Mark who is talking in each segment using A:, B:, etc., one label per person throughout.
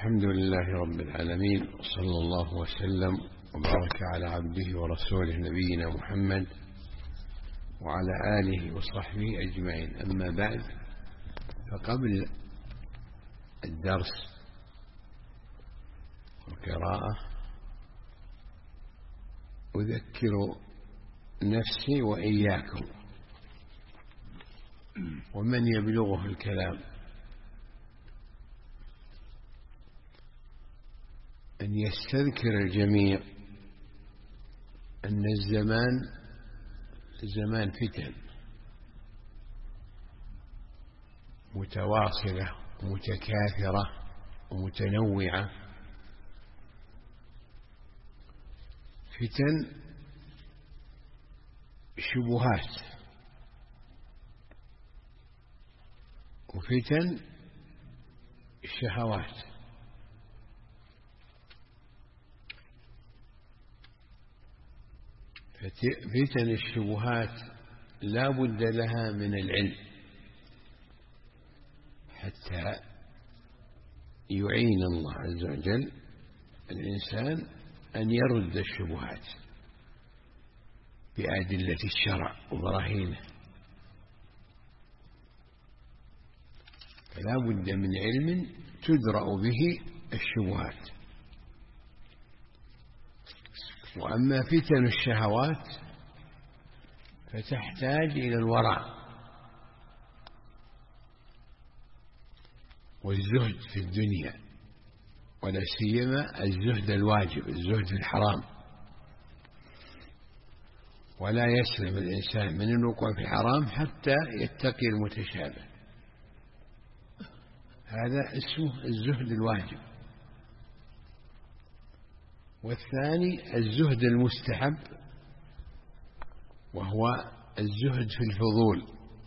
A: الحمد لله رب العالمين، صلى الله وسلم وبارك على عبده ورسوله نبينا محمد وعلى آله وصحبه أجمعين. أما بعد، فقبل الدرس والقراءة أذكر نفسي وإياكم ومن يبلغه الكلام أن يستذكر الجميع أن الزمان زمان فتن متواصلة ومتكاثرة ومتنوعة، فتن شبهات وفتن الشهوات. فتن الشبهات لا بد لها من العلم حتى يعين الله عز وجل الإنسان أن يرد الشبهات بأدلة الشرع وبراهينه، فلا بد من علم تدرأ به الشبهات. وأما فتن الشهوات فتحتاج إلى الورع والزهد في الدنيا، ولا سيما الزهد الواجب، الزهد في الحرام، ولا يسلم الإنسان من الوقوع في الحرام حتى يتقي المتشابه. هذا اسمه الزهد الواجب. والثاني الزهد المستحب، وهو الزهد في الفضول،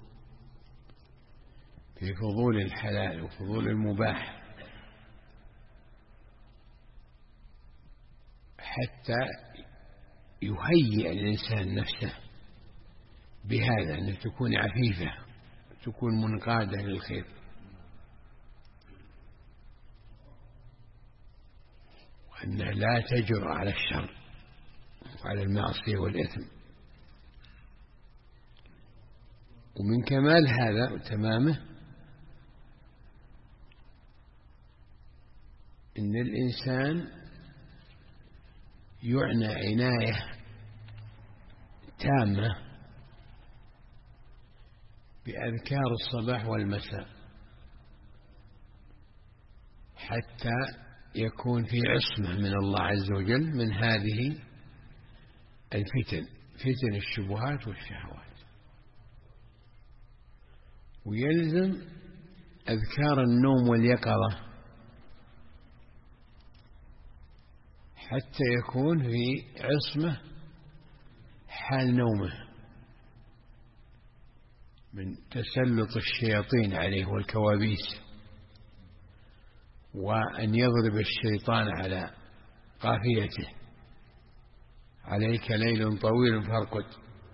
A: في فضول الحلال وفضول المباح، حتى يهيئ الإنسان نفسه بهذا، أن تكون عفيفة، تكون منقادة للخير. وأنها لا تجرؤ على الشر وعلى المعصية والإثم. ومن كمال هذا وتمامه إن الإنسان يعنى عناية تامة بأذكار الصباح والمساء حتى يكون في عصمة من الله عز وجل من هذه الفتن، فتن الشبهات والشهوات. ويلزم أذكار النوم واليقظة حتى يكون في عصمة حال نومه من تسلط الشياطين عليه والكوابيس، وأن يضرب الشيطان على قافيته: عليك ليل طويل فارقد،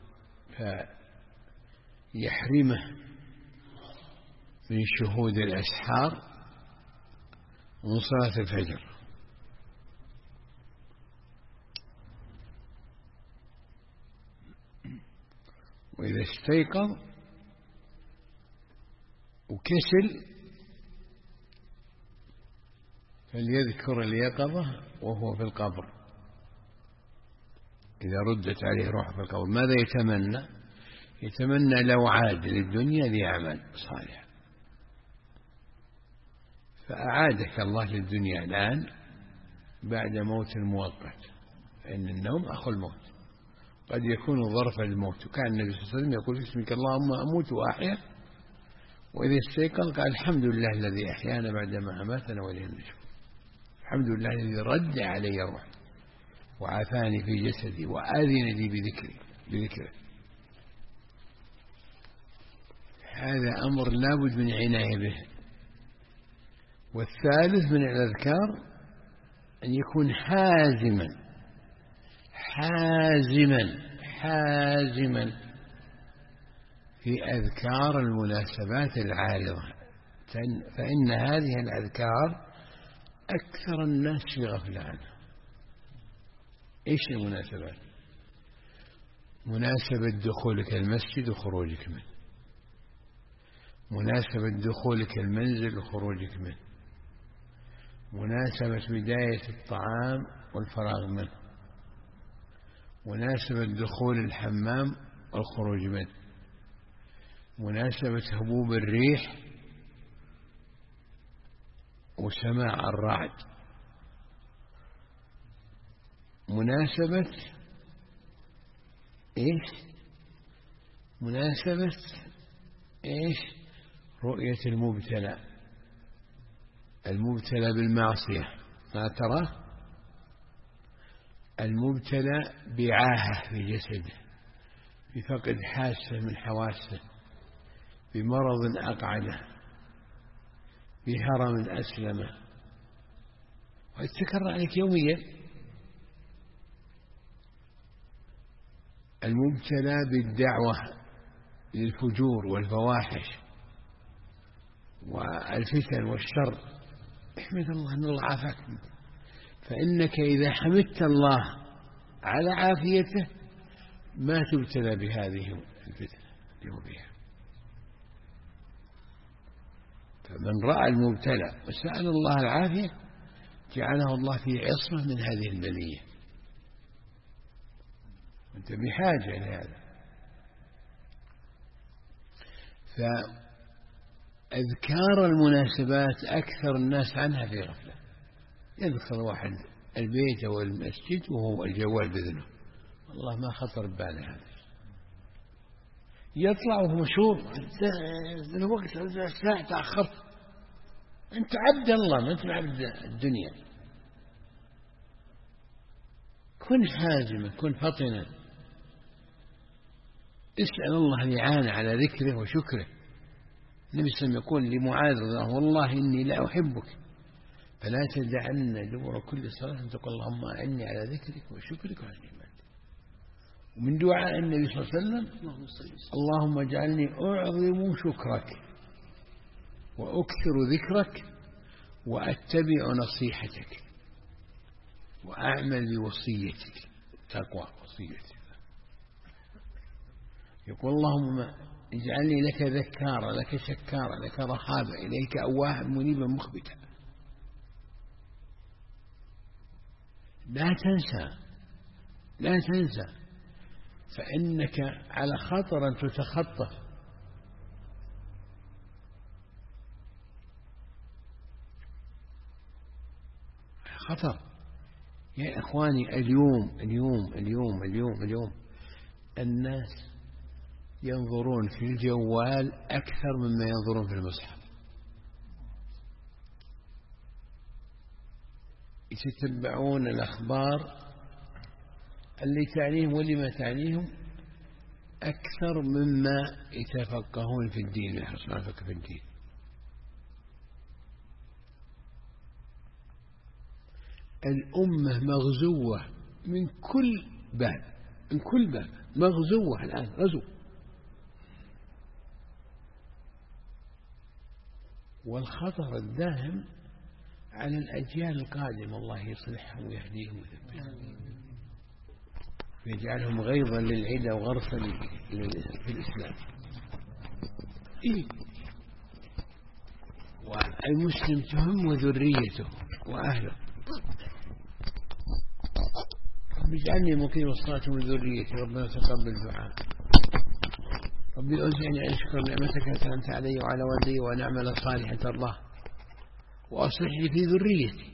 A: فيحرمه من شهود الأسحار ومن صلاة الفجر. وإذا استيقظ وكسل فليذكر اليقظة وهو في القبر، إذا ردت عليه روح في القبر. ماذا يتمنى؟ يتمنى لو عاد للدنيا ليعمل صالحا، فأعادك الله للدنيا الآن بعد موت مؤقت، فإن النوم أخو الموت، قد يكون ظرفا للموت. وكان النبي صلى الله عليه وسلم يقول: باسمك اللهم أموت وأحيا، وإذا استيقظ قال: الحمد لله الذي أحيانا بعدما أماتنا وإليه النشور. الحمد لله الذي رد علي روحي وعافاني في جسدي وآذن لي بذكره. هذا أمر لابد من عناية به. والثالث من الأذكار أن يكون حازما في أذكار المناسبات العارضة، فإن هذه الأذكار أكثر الناس في غفلة عنها. إيش المناسبات؟ مناسبة دخولك المسجد وخروجك منه، مناسبة دخولك المنزل وخروجك منه، مناسبة بداية الطعام والفراغ منه، مناسبة دخول الحمام والخروج منه، مناسبة هبوب الريح وسماع الرعد، مناسبة إيش؟ مناسبة إيش؟ رؤية المبتلى، المبتلى بالمعصية ما ترى، المبتلى بعاهة في جسده، بفقد حاسة من حواسه، بمرض أقعده، بهرم أسلمه، ويتكرر عليك يوميا. المبتلى بالدعوة للفجور والفواحش والفتن والشر، احمد الله أن الله عافاك، فإنك إذا حمدت الله على عافيته ما تبتلى بهذه الفتن اليومية. فمن رأى المبتلى وسأل الله العافية جعله الله في عصمة من هذه البلية. أنت بحاجة لهذا. فأذكار المناسبات أكثر الناس عنها في غفلة. يدخل واحد البيت أو المسجد وهو الجوال بذنه، والله ما خطر بباله هذا، يطلع وهو مشهور الوقت الساعة تأخرت. أنت عبد الله ما أنت عبد الدنيا. كن حازما، كن فطنا، اسأل الله الإعانة على ذكره وشكره. النبي صلى الله عليه وسلم يقول لمعاذ والله إني لا أحبك فلا تدعن دبر كل صلاة أن تقول اللهم أعني على ذكرك وشكرك وحسن عبادتك. ومن دعاء النبي صلى الله عليه وسلم اللهم اجعلني أعظم شكرك وأكثر ذكرك وأتبع نصيحتك وأعمل بوصيتك. تقوى وصيتك. يقول اللهم اجعلني لك ذكارا لك شكارا لك رحابا إليك أواها منيبا مخبتا. لا تنسى، لا تنسى، فإنك على خطر أن تتخطف. خطر يا إخواني. اليوم الناس ينظرون في الجوال أكثر مما ينظرون في المصحف، يتتبعون الأخبار اللي تعنيهم واللي ما تعنيهم أكثر مما يتفقهون في الدين، يحرصون على الفقه في الدين. الأمة مغزوة من كل باب، من كل باب مغزوة الآن، غزو. والخطر الداهم على الأجيال القادمة، الله يصلحهم ويهديهم ويثبتهم ويجعلهم غيظا للعدى وغرسا في الإسلام. والمسلم تهم ذريته وأهله. رب اجعلني مقيم الصلاة من ذريتي ربنا تقبل دعاء. ربي أوزعني أن أشكر نعمتك التي أنعمت علي وعلى والدي وأن أعمل صالحا ترضاه وأصلح لي في ذريتي.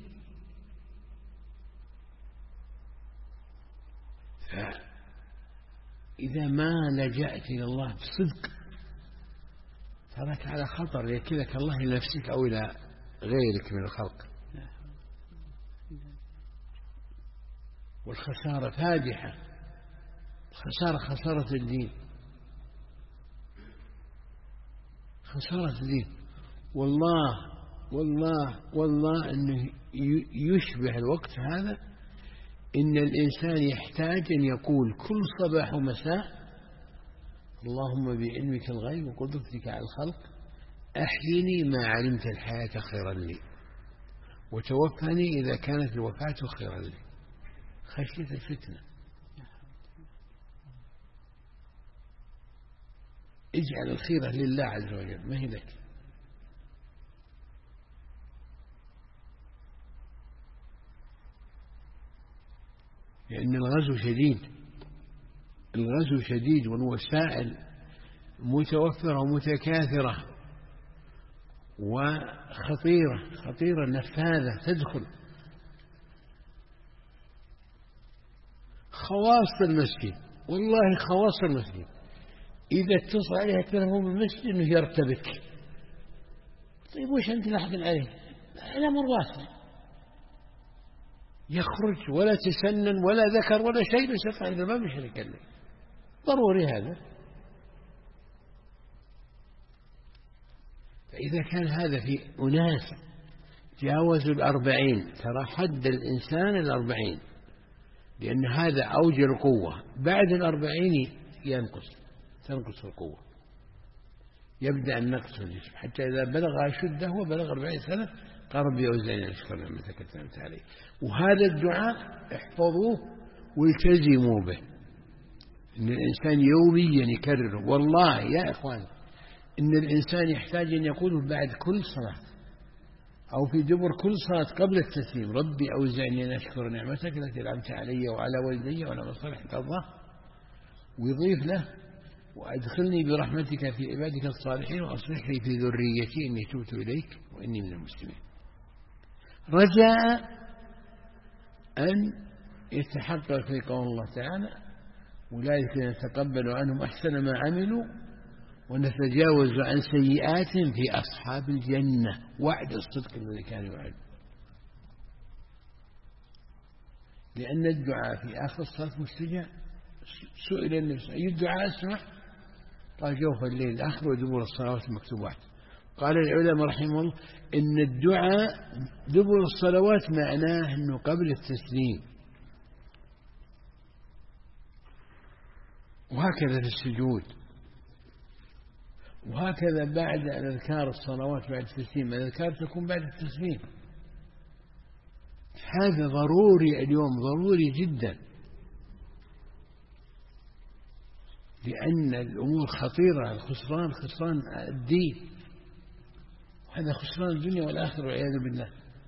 A: فإذا ما لجأت إلى الله بصدق تراك على خطر يكلك الله إلى نفسك أو إلى غيرك من الخلق. والخسارة فادحة، الخسارة خسارة الدين، خسارة الدين. والله أنه يشبه الوقت هذا إن الإنسان يحتاج أن يقول كل صباح ومساء اللهم بعلمك الغيب وقدرتك على الخلق أحيني ما علمت الحياة خيرا لي وتوفني إذا كانت الوفاة خيرا لي، خشية الفتنة. اجعل الخيرة لله عز وجل، ما هي لك. لأن الغزو شديد، الغزو شديد، والوسائل متوفرة ومتكاثرة وخطيرة، خطيرة نفاذة تدخل. خواص المسجد، والله خواص المسجد إذا اتصل عليها التلفون بالمسجد إنه يرتبك. طيب وش أنت لاحظين عليه؟ على مرات يخرج ولا تسنن ولا ذكر ولا شيء، بس يطلع عند الباب مش يتكلم. ضروري هذا. فإذا كان هذا في أناس جاوزوا 40، ترى حد الإنسان 40، لأن هذا أوج القوة. بعد 40 تنقص القوة، يبدأ النقص في الجسم، حتى إذا بلغ أشده وبلغ 40 سنة قرب يوزن أشكر نعمتك أنعمت عليه. وهذا الدعاء احفظوه والتزموا به، إن الإنسان يوميا يكرره. والله يا إخوان إن الإنسان يحتاج أن يقوله بعد كل صلاة أو في دبر كل صلاة قبل التسليم: ربي أوزعني أن أشكر نعمتك التي أنعمت علي وعلى والدي وعلى من صلح ترضاه. ويضيف له: وأدخلني برحمتك في عبادك الصالحين وأصلح لي في ذريتي إني تبت إليك وإني من المسلمين، رجاء أن يتحقق في قول الله تعالى: أولئك نتقبل عنهم أحسن ما عملوا ونتجاوز عن سيئاتهم في أصحاب الجنة، وعد الصدق الذي كان يوعد. لأن الدعاء في آخر الصلاة مستجاب. سئل النبي صلى الله عليه وسلم: أي الدعاء أسمع؟ قال: جوف الليل الآخر ودبر الصلوات المكتوبات. قال العلماء رحمه الله: إن الدعاء دبر الصلوات معناه أنه قبل التسليم، وهكذا في السجود، وهكذا بعد الأذكار الصلوات بعد التسليم. الأذكار تكون بعد التسليم. هذا ضروري اليوم، ضروري جدا، لأن الأمور خطيرة. الخسران خسران الدين، وهذا خسران الدنيا والآخرة والعياذ بالله.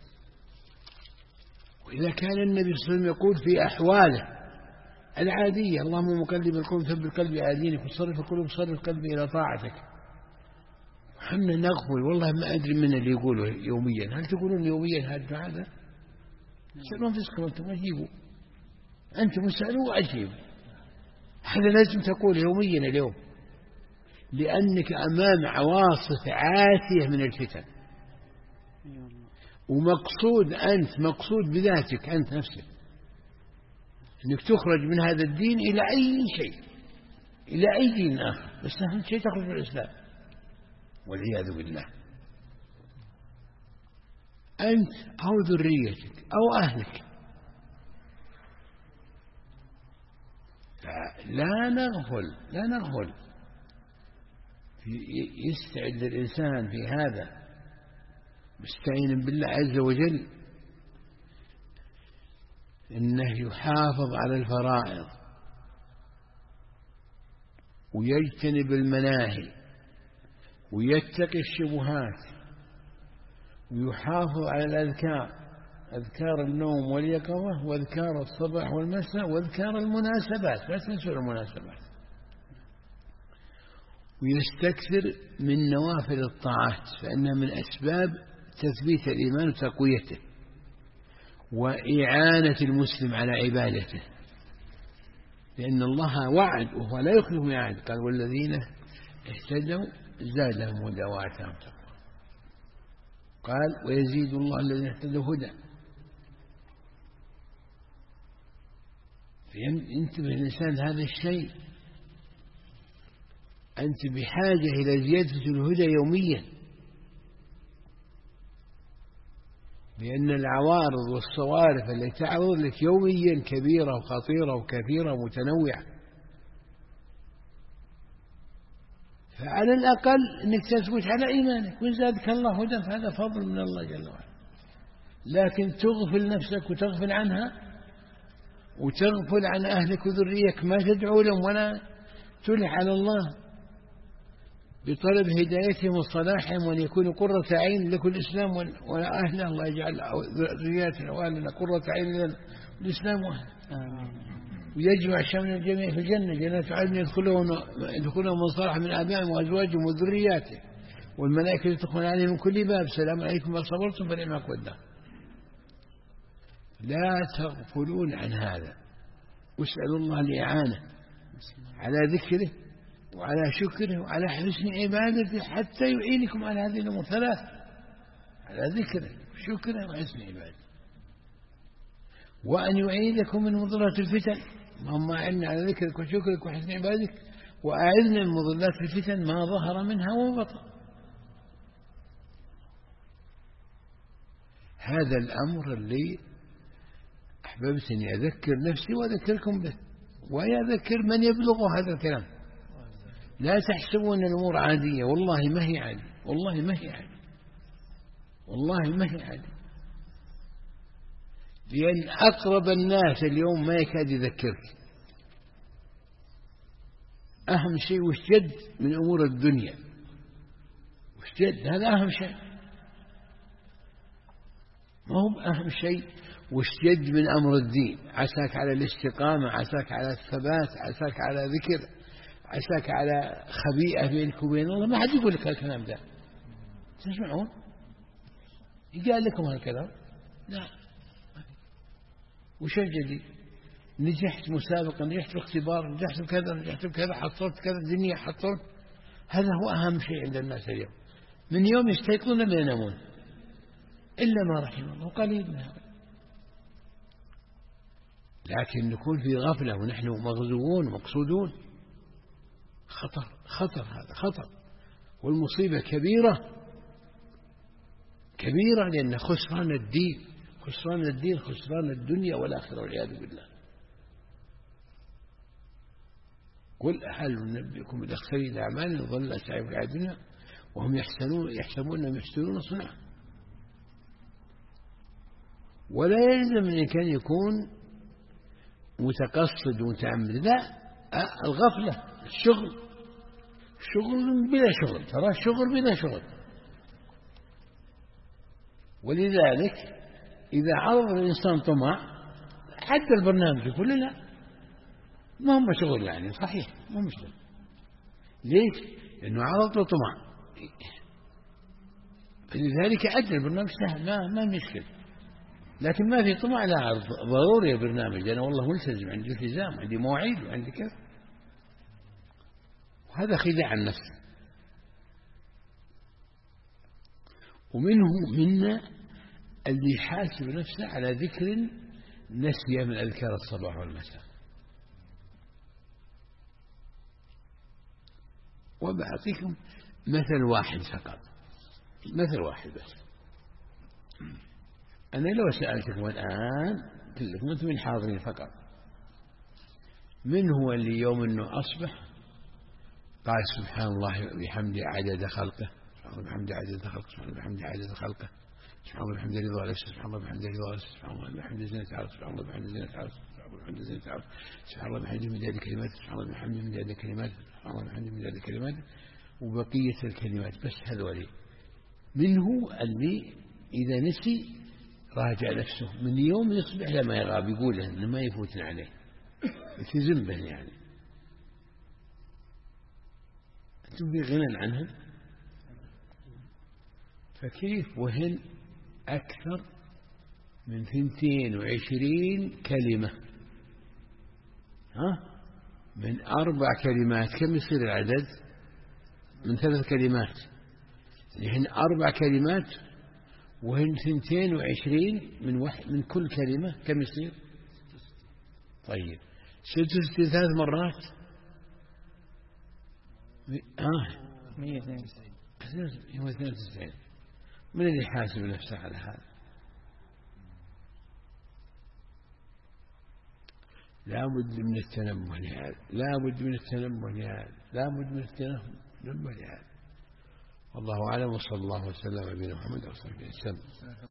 A: وإذا كان النبي صلى الله عليه وسلم يقول في أحواله العادية: اللهم مقلب القلوب ثبت قلبي على دينك وصرف القلوب صرف قلبي إلى طاعتك، وحنا نغفل. والله ما أدري من اللي يقوله يوميا. هل تقولون يوميا هذا الدعاء هذا؟ سألون فيسكم أنتم أجيبوا، أنتم اسألوا وأجيبوا. هذا لازم تقول يوميا اليوم، لأنك أمام عواصف عاتية من الفتن، ومقصود أنت، مقصود بذاتك أنت نفسك أنك تخرج من هذا الدين إلى أي شيء، إلى أي دين آخر، بس أهم شيء تخرج من الإسلام والعياذ بالله. أنت أو ذريتك أو أهلك. لا نغفل، لا نغفل. يستعد الإنسان في هذا مستعين بالله عز وجل إنه يحافظ على الفرائض ويجتنب المناهي ويتقي الشبهات ويحافظ على الأذكار، أذكار النوم واليقظة وأذكار الصباح والمساء وأذكار المناسبات، لا تنسوا المناسبات، ويستكثر من نوافل الطاعات فإنها من أسباب تثبيت الإيمان وتقويته وإعانة المسلم على عبادته، لأن الله وعد وهو لا يخلف ميعاد. قال: والذين اهتدوا زادهم هدى وآتاهم تقوى. قال: ويزيد الله الذين اهتدوا هدى. فينتبه الإنسان هذا الشيء، أنت بحاجة إلى زيادة الهدى يوميا، لأن العوارض والصوارف التي تعرض لك يوميا كبيرة وخطيرة وكثيرة ومتنوعة. فعلى الأقل أنك تثبت على إيمانك، وزادك الله هدى فهذا فضل من الله جل وعلا. لكن تغفل نفسك وتغفل عنها وتغفل عن أهلك وذريتك، ما تدعو لهم ولا تلح على الله بطلب هدايتهم وصلاحهم، وأن يكونوا قرة عين لكل الإسلام وأهله. الله يجعل ذرياتنا وأهلنا قرة عين لنا الإسلام وأهله، ويجمع شمل الجميع في الجنة، جنات عدن يدخلون من صالح من آبائهم وأزواجهم وذرياتهم، والملائكة يدخلون عليهم من كل باب، سلام عليكم ما صبرتم فنعم عقبى الدار. لا تغفلون عن هذا، واسألوا الله الإعانة على ذكره وعلى شكره وعلى حسن عبادته حتى يعينكم على هذه الأمور ثلاث: على ذكره وشكره وحسن عبادته، وأن يعيدكم من مضلات الفتن. اللهم أعنا على ذكرك وشكرك وحسن عبادتك، وأعذنا من مضلات الفتن ما ظهر منها وبطن. هذا الأمر اللي أحببت أني أذكر نفسي وأذكركم به، ويذكر من يبلغ هذا الكلام. لا تحسبون الأمور عادية، والله ما هي عادية، والله ما هي عادية، والله ما هي عادية. لأن أقرب الناس اليوم ما يكاد يذكرك. أهم شيء وش جد من أمور الدنيا، وش جد، هذا أهم شيء. ما هو أهم شيء وش جد من أمر الدين. عساك على الاستقامة، عساك على الثبات، عساك على ذكر، عساك على خبيئة بينك وبين الله. ما حد يقول لك هالكلام ده، تسمعون يقال لكم هالكلام؟ لا. وش الجديد؟ نجحت مسابقة، نجحت في اختبار، نجحت بكذا، نجحت بكذا، حصلت كذا، الدنيا حصلت. هذا هو أهم شيء عند الناس اليوم. من يوم يستيقظون لا ينامون إلا ما رحم الله، وقليل من هذا. لكن نكون في غفلة ونحن مغزوون ومقصودون، خطر، خطر، هذا خطر، والمصيبة كبيرة كبيرة، لأن خسران الدين، خسران الدين، خسران الدنيا والآخرة والعياذ بالله. قل هل ننبئكم بالأخسرين الأعمال ضل سعيهم في الحياة الدنيا وهم يحسبون أنهم يحسنون صنعا. ولا يلزم أن كان يكون متقصد ومتعمد، لا، الغفلة، الشغل، شغل بلا شغل، ترى شغل بلا شغل. ولذلك إذا عرض الإنسان طمع حتى البرنامج يقول لا، ما هم شغل، يعني صحيح ما هم شغل. ليش؟ لأنه عرض له طمع، فلذلك أدى البرنامج سهل، ما مشكل. لكن ما في طمع، لا، ضروري البرنامج، أنا والله ملتزم، عندي التزام، عندي مواعيد، وعندي كذا. وهذا خداع النفس. ومنه منا اللي يحاسب نفسه على ذكر نسي من أذكار الصباح والمساء. وبأعطيكم مثل واحد فقط، مثل واحد بس. أنا لو سألتكم الآن كلكم أنتم من حاضرين فقط، من هو اللي يوم أنه أصبح قال سبحان الله بحمده عدد خلقه، سبحان الله بحمده عدد خلقه، سبحان الله بحمده عدد خلقه، سبحان الله بحمده رضا نفسه، سبحان الله بحمده رضا نفسه، سبحان الله بحمده زينة عرشه، سبحان الله بحمده زينة عرشه، سبحان الله بحمده زينة عرشه، سبحان الله بحمده مداد كلماته، سبحان الله بحمده مداد كلماته، سبحان الله بحمده مداد كلماته، وبقية الكلمات. بس هذولي. منه اللي إذا نسي راجع نفسه من يوم يصبح لما يغاب، يقوله إنه ما يفوتن عليه، يتزم به يعني. أنتم في غنى عنهم، فكيف وهن أكثر من 22 كلمة، من 4 كلمات، كم يصير العدد؟ من 3 كلمات، لهن 4 كلمات وهن 22 من كل كلمة، كم يصير؟ طيب 66 3 مرات 192. من اللي يحاسب نفسه على هذا؟ لا بد من التنبه لهذا، لا بد من التنبه لهذا، لا بد من التنبه لهذا. والله أعلم، وصلى الله وسلم على نبينا محمد وصحبه وسلم.